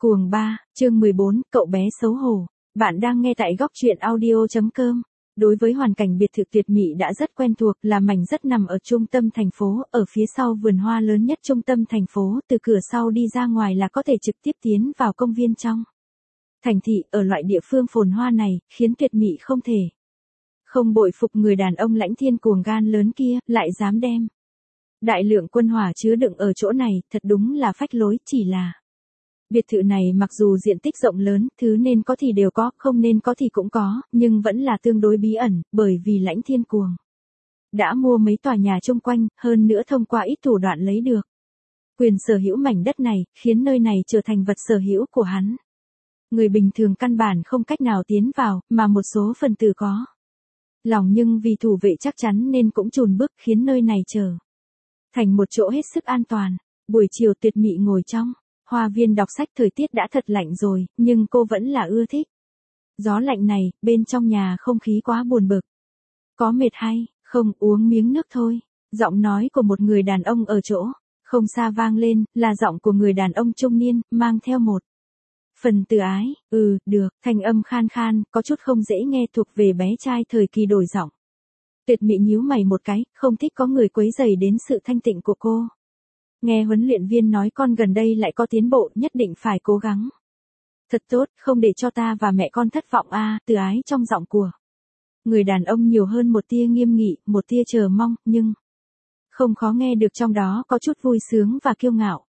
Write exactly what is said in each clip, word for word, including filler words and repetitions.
Cuồng ba, chương mười bốn, cậu bé xấu hổ. Bạn đang nghe tại góc truyện audio chấm com. Đối với hoàn cảnh biệt thự Tuyệt Mị đã rất quen thuộc, là mảnh rất nằm ở trung tâm thành phố, ở phía sau vườn hoa lớn nhất trung tâm thành phố, từ cửa sau đi ra ngoài là có thể trực tiếp tiến vào công viên trong. Thành thị, ở loại địa phương phồn hoa này, khiến Tuyệt Mị không thể không bội phục người đàn ông lãnh thiên cuồng gan lớn kia, lại dám đem đại lượng quân hỏa chứa đựng ở chỗ này, thật đúng là phách lối, chỉ là biệt thự này mặc dù diện tích rộng lớn, thứ nên có thì đều có, không nên có thì cũng có, nhưng vẫn là tương đối bí ẩn, bởi vì lãnh thiên cuồng đã mua mấy tòa nhà chung quanh, hơn nữa thông qua ít thủ đoạn lấy được quyền sở hữu mảnh đất này, khiến nơi này trở thành vật sở hữu của hắn. Người bình thường căn bản không cách nào tiến vào, mà một số phần tử có lòng nhưng vì thủ vệ chắc chắn nên cũng chùn bước, khiến nơi này trở thành một chỗ hết sức an toàn. Buổi chiều Tuyệt Mị ngồi trong hoa viên đọc sách, thời tiết đã thật lạnh rồi, nhưng cô vẫn là ưa thích gió lạnh này, bên trong nhà không khí quá buồn bực. Có mệt hay không, uống miếng nước thôi. Giọng nói của một người đàn ông ở chỗ không xa vang lên, là giọng của người đàn ông trung niên, mang theo một phần từ ái. Ừ, được, thanh âm khan khan, có chút không dễ nghe, thuộc về bé trai thời kỳ đổi giọng. Tuyệt Mị nhíu mày một cái, không thích có người quấy rầy đến sự thanh tịnh của cô. Nghe huấn luyện viên nói con gần đây lại có tiến bộ, nhất định phải cố gắng thật tốt, không để cho ta và mẹ con thất vọng a. À, từ ái trong giọng của người đàn ông nhiều hơn một tia nghiêm nghị, một tia chờ mong, nhưng không khó nghe được trong đó có chút vui sướng và kiêu ngạo.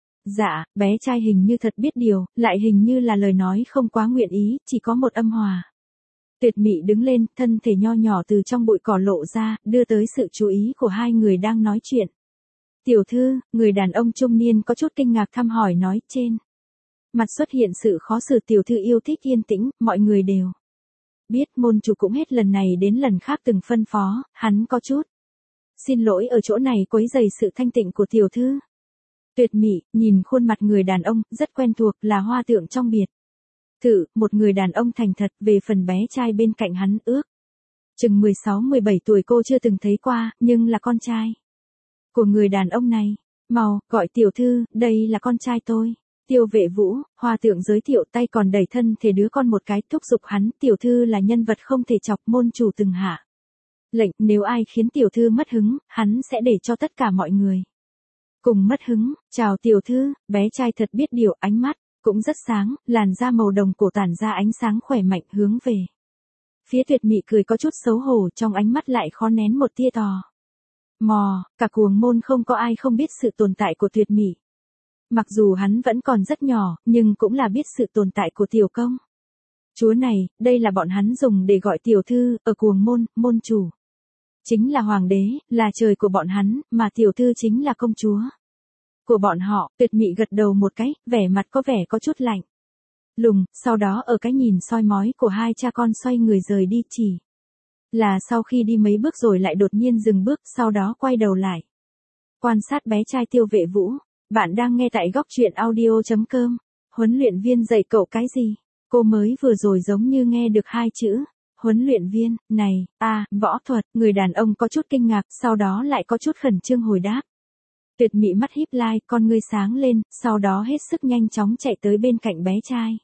Dạ, bé trai hình như thật biết điều, lại hình như là lời nói không quá nguyện ý, chỉ có một âm hòa. Tuyệt Mị đứng lên, thân thể nho nhỏ từ trong bụi cỏ lộ ra, đưa tới sự chú ý của hai người đang nói chuyện. Tiểu thư, người đàn ông trung niên có chút kinh ngạc thăm hỏi nói, trên mặt xuất hiện sự khó xử. Tiểu thư yêu thích yên tĩnh, mọi người đều biết, môn chủ cũng hết lần này đến lần khác từng phân phó, hắn có chút xin lỗi ở chỗ này quấy rầy sự thanh tịnh của tiểu thư. Tuyệt Mị nhìn khuôn mặt người đàn ông, rất quen thuộc, là hoa tượng trong biệt thự, một người đàn ông thành thật. Về phần bé trai bên cạnh hắn, ước chừng mười sáu mười bảy tuổi, cô chưa từng thấy qua, nhưng là con trai của người đàn ông này. Mau, gọi tiểu thư, đây là con trai tôi. Tiêu Vệ Vũ, hoa tượng giới thiệu, tay còn đẩy thân thể đứa con một cái, thúc giục hắn. Tiểu thư là nhân vật không thể chọc, môn chủ từng hạ lệnh, nếu ai khiến tiểu thư mất hứng, hắn sẽ để cho tất cả mọi người cùng mất hứng. Chào tiểu thư, bé trai thật biết điều, ánh mắt cũng rất sáng, làn da màu đồng cổ tản ra ánh sáng khỏe mạnh, hướng về phía Tuyệt Mị cười có chút xấu hổ, trong ánh mắt lại khó nén một tia tò mò. Cả cuồng môn không có ai không biết sự tồn tại của Tuyệt Mị. Mặc dù hắn vẫn còn rất nhỏ, nhưng cũng là biết sự tồn tại của tiểu công chúa này. Đây là bọn hắn dùng để gọi tiểu thư. Ở cuồng môn, môn chủ chính là hoàng đế, là trời của bọn hắn, mà tiểu thư chính là công chúa của bọn họ. Tuyệt Mị gật đầu một cái, vẻ mặt có vẻ có chút lạnh lùng, sau đó ở cái nhìn soi mói của hai cha con xoay người rời đi, chỉ là sau khi đi mấy bước rồi lại đột nhiên dừng bước, sau đó quay đầu lại quan sát bé trai Tiêu Vệ Vũ. Bạn đang nghe tại góc truyện audio chấm com. Huấn luyện viên dạy cậu cái gì? Cô mới vừa rồi giống như nghe được hai chữ huấn luyện viên. Này, a à, võ thuật. Người đàn ông có chút kinh ngạc, sau đó lại có chút khẩn trương hồi đáp. Tuyệt Mị mắt híp lai, con ngươi sáng lên, sau đó hết sức nhanh chóng chạy tới bên cạnh bé trai.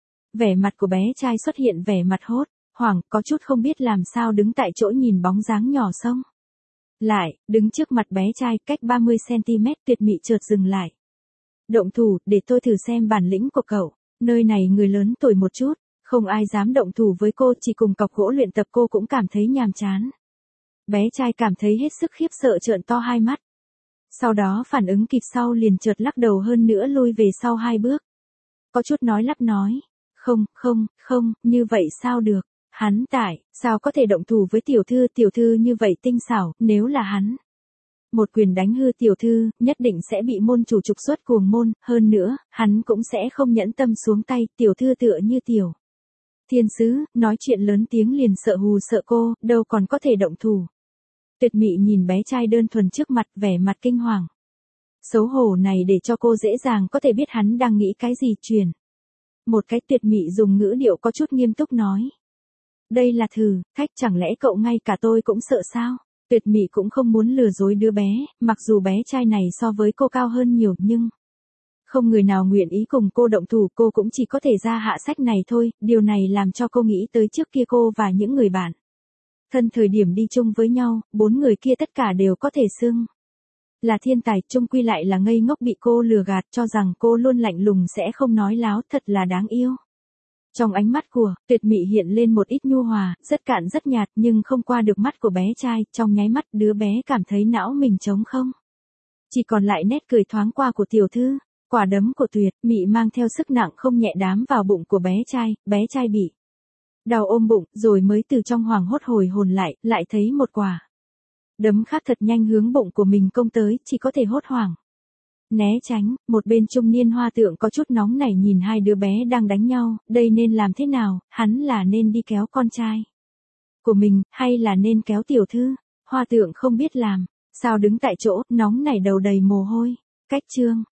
Vẻ mặt của bé trai xuất hiện vẻ mặt hốt hoảng, có chút không biết làm sao, đứng tại chỗ nhìn bóng dáng nhỏ xông lại, đứng trước mặt bé trai, cách ba mươi xăng-ti-mét. Tuyệt Mị chợt dừng lại. Động thủ, để tôi thử xem bản lĩnh của cậu. Nơi này người lớn tuổi một chút, không ai dám động thủ với cô, chỉ cùng cọc gỗ luyện tập cô cũng cảm thấy nhàm chán. Bé trai cảm thấy hết sức khiếp sợ, trợn to hai mắt. Sau đó phản ứng kịp sau liền chợt lắc đầu, hơn nữa lui về sau hai bước. Có chút nói lắp nói. Không, không, không, như vậy sao được. Hắn tại, sao có thể động thủ với tiểu thư, tiểu thư như vậy tinh xảo, nếu là hắn một quyền đánh hư tiểu thư, nhất định sẽ bị môn chủ trục xuất cuồng môn, hơn nữa, hắn cũng sẽ không nhẫn tâm xuống tay. Tiểu thư tựa như tiểu thiên sứ, nói chuyện lớn tiếng liền sợ hù sợ cô, đâu còn có thể động thủ. Tuyệt Mị nhìn bé trai đơn thuần trước mặt, vẻ mặt kinh hoàng xấu hổ này để cho cô dễ dàng có thể biết hắn đang nghĩ cái gì. Truyền một cái, Tuyệt Mị dùng ngữ điệu có chút nghiêm túc nói. Đây là thử thách, chẳng lẽ cậu ngay cả tôi cũng sợ sao? Tuyệt Mị cũng không muốn lừa dối đứa bé, mặc dù bé trai này so với cô cao hơn nhiều, nhưng Không người nào nguyện ý cùng cô động thủ, cô cũng chỉ có thể ra hạ sách này thôi, điều này làm cho cô nghĩ tới trước kia cô và những người bạn thân thời điểm đi chung với nhau, bốn người kia tất cả đều có thể xưng là thiên tài, chung quy lại là ngây ngốc bị cô lừa gạt, cho rằng cô luôn lạnh lùng sẽ không nói láo, thật là đáng yêu. Trong ánh mắt của Tuyệt Mị hiện lên một ít nhu hòa, rất cạn rất nhạt nhưng không qua được mắt của bé trai, trong nháy mắt đứa bé cảm thấy não mình trống không. Chỉ còn lại nét cười thoáng qua của tiểu thư, quả đấm của Tuyệt Mị mang theo sức nặng không nhẹ đám vào bụng của bé trai, bé trai bị đau ôm bụng, rồi mới từ trong hoảng hốt hồi hồn lại, lại thấy một quả đấm khác thật nhanh hướng bụng của mình công tới, chỉ có thể hốt hoảng né tránh. Một bên trung niên hoa tượng có chút nóng nảy nhìn hai đứa bé đang đánh nhau, đây nên làm thế nào, hắn là nên đi kéo con trai của mình, hay là nên kéo tiểu thư? Hoa tượng không biết làm sao đứng tại chỗ, nóng nảy đầu đầy mồ hôi. Cách chương